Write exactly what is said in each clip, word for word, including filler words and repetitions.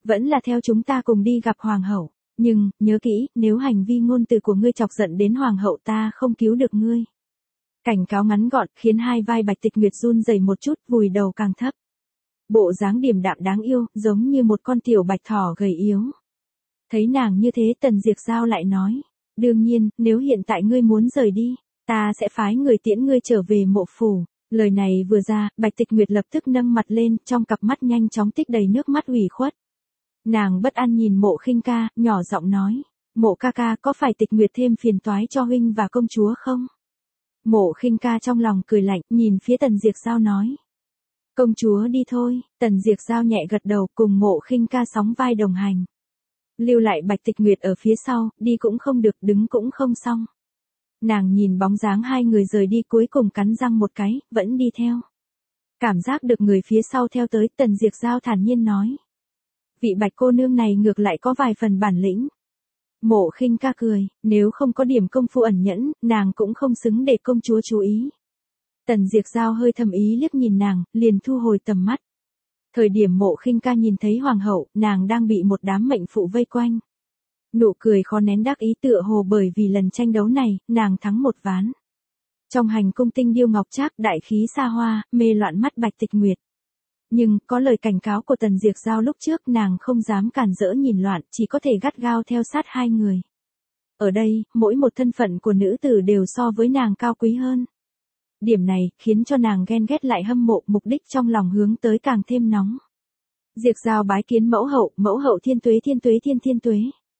Vẫn là theo chúng ta cùng đi gặp hoàng hậu. Nhưng, nhớ kỹ, nếu hành vi ngôn từ của ngươi chọc giận đến hoàng hậu ta không cứu được ngươi. Cảnh cáo ngắn gọn, khiến hai vai Bạch Tịch Nguyệt run rẩy một chút, vùi đầu càng thấp. Bộ dáng điềm đạm đáng yêu, giống như một con tiểu bạch thỏ gầy yếu. Thấy nàng như thế Tần Diệp Giao lại nói. Đương nhiên, nếu hiện tại ngươi muốn rời đi, ta sẽ phái người tiễn ngươi trở về mộ phủ. Lời này vừa ra, Bạch Tịch Nguyệt lập tức nâng mặt lên, trong cặp mắt nhanh chóng tích đầy nước mắt ủy khuất. Nàng bất an nhìn Mộ Khinh Ca, nhỏ giọng nói. Mộ ca ca có phải Tịch Nguyệt thêm phiền toái cho huynh và công chúa không? Mộ Khinh Ca trong lòng cười lạnh, nhìn phía Tần Diệp Giao nói. Công chúa đi thôi, Tần Diệp Giao nhẹ gật đầu cùng Mộ Khinh Ca sóng vai đồng hành. Lưu lại Bạch Tịch Nguyệt ở phía sau, đi cũng không được, đứng cũng không xong. Nàng nhìn bóng dáng hai người rời đi cuối cùng cắn răng một cái, vẫn đi theo. Cảm giác được người phía sau theo tới, Tần Diệp Giao thản nhiên nói. Vị Bạch cô nương này ngược lại có vài phần bản lĩnh. Mộ Khinh Ca cười, nếu không có điểm công phu ẩn nhẫn, nàng cũng không xứng để công chúa chú ý. Tần Diệp Giao hơi thầm ý liếc nhìn nàng, liền thu hồi tầm mắt. Thời điểm Mộ Khinh Ca nhìn thấy hoàng hậu, nàng đang bị một đám mệnh phụ vây quanh. Nụ cười khó nén đắc ý tựa hồ bởi vì lần tranh đấu này, nàng thắng một ván. Trong hành cung tinh điêu ngọc trác đại khí xa hoa, mê loạn mắt Bạch Tịch Nguyệt. Nhưng, có lời cảnh cáo của Tần Diệp Giao lúc trước nàng không dám cản rỡ nhìn loạn, chỉ có thể gắt gao theo sát hai người. Ở đây, mỗi một thân phận của nữ tử đều so với nàng cao quý hơn. Điểm này, khiến cho nàng ghen ghét lại hâm mộ, mục đích trong lòng hướng tới càng thêm nóng. Diệp Giao bái kiến mẫu hậu, mẫu hậu thiên tuế thiên tuế thiên thiên tuế.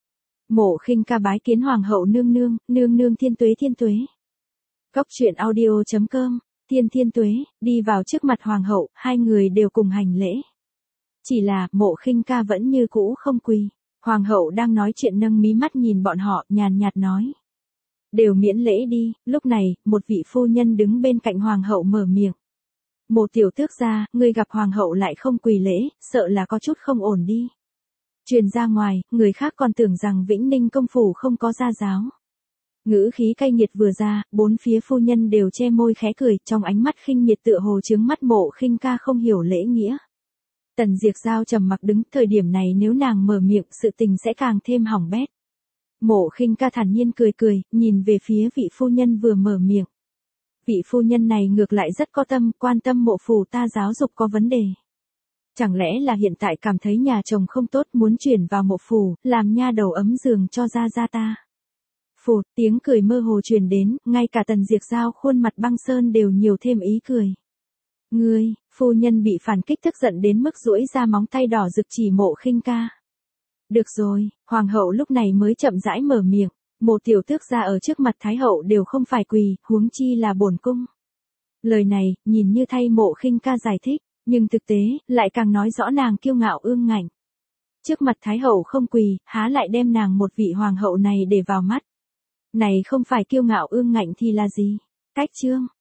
Mộ Khinh Ca bái kiến hoàng hậu nương nương, nương nương thiên tuế thiên tuế. Góc truyện audio chấm com, thiên thiên tuế, đi vào trước mặt hoàng hậu, hai người đều cùng hành lễ. Chỉ là, Mộ Khinh Ca vẫn như cũ không quỳ. Hoàng hậu đang nói chuyện nâng mí mắt nhìn bọn họ, nhàn nhạt nói. Đều miễn lễ đi, lúc này, một vị phu nhân đứng bên cạnh hoàng hậu mở miệng. Mộ tiểu tước gia, ngươi gặp hoàng hậu lại không quỳ lễ, sợ là có chút không ổn đi. Truyền ra ngoài, người khác còn tưởng rằng Vĩnh Ninh công phủ không có gia giáo. Ngữ khí cay nghiệt vừa ra, bốn phía phu nhân đều che môi khẽ cười, trong ánh mắt khinh miệt tựa hồ chướng mắt Mộ Khinh Ca không hiểu lễ nghĩa. Tần Diệp Giao trầm mặc đứng, thời điểm này nếu nàng mở miệng, sự tình sẽ càng thêm hỏng bét. Mộ Khinh Ca thản nhiên cười cười, nhìn về phía vị phu nhân vừa mở miệng. Vị phu nhân này ngược lại rất có tâm, quan tâm mộ phủ ta giáo dục có vấn đề. Chẳng lẽ là hiện tại cảm thấy nhà chồng không tốt muốn chuyển vào mộ phủ, làm nha đầu ấm giường cho gia gia ta. Phụt, tiếng cười mơ hồ truyền đến, ngay cả Tần Diệp Giao khuôn mặt băng sơn đều nhiều thêm ý cười. Ngươi, phu nhân bị phản kích tức giận đến mức duỗi ra móng tay đỏ rực chỉ Mộ Khinh Ca. Được rồi, hoàng hậu lúc này mới chậm rãi mở miệng, một tiểu tước gia ở trước mặt thái hậu đều không phải quỳ, huống chi là bổn cung. Lời này, nhìn như thay Mộ Khinh Ca giải thích, nhưng thực tế, lại càng nói rõ nàng kiêu ngạo ương ngạnh. Trước mặt thái hậu không quỳ, há lại đem nàng một vị hoàng hậu này để vào mắt. Này không phải kiêu ngạo ương ngạnh thì là gì? Cách chương.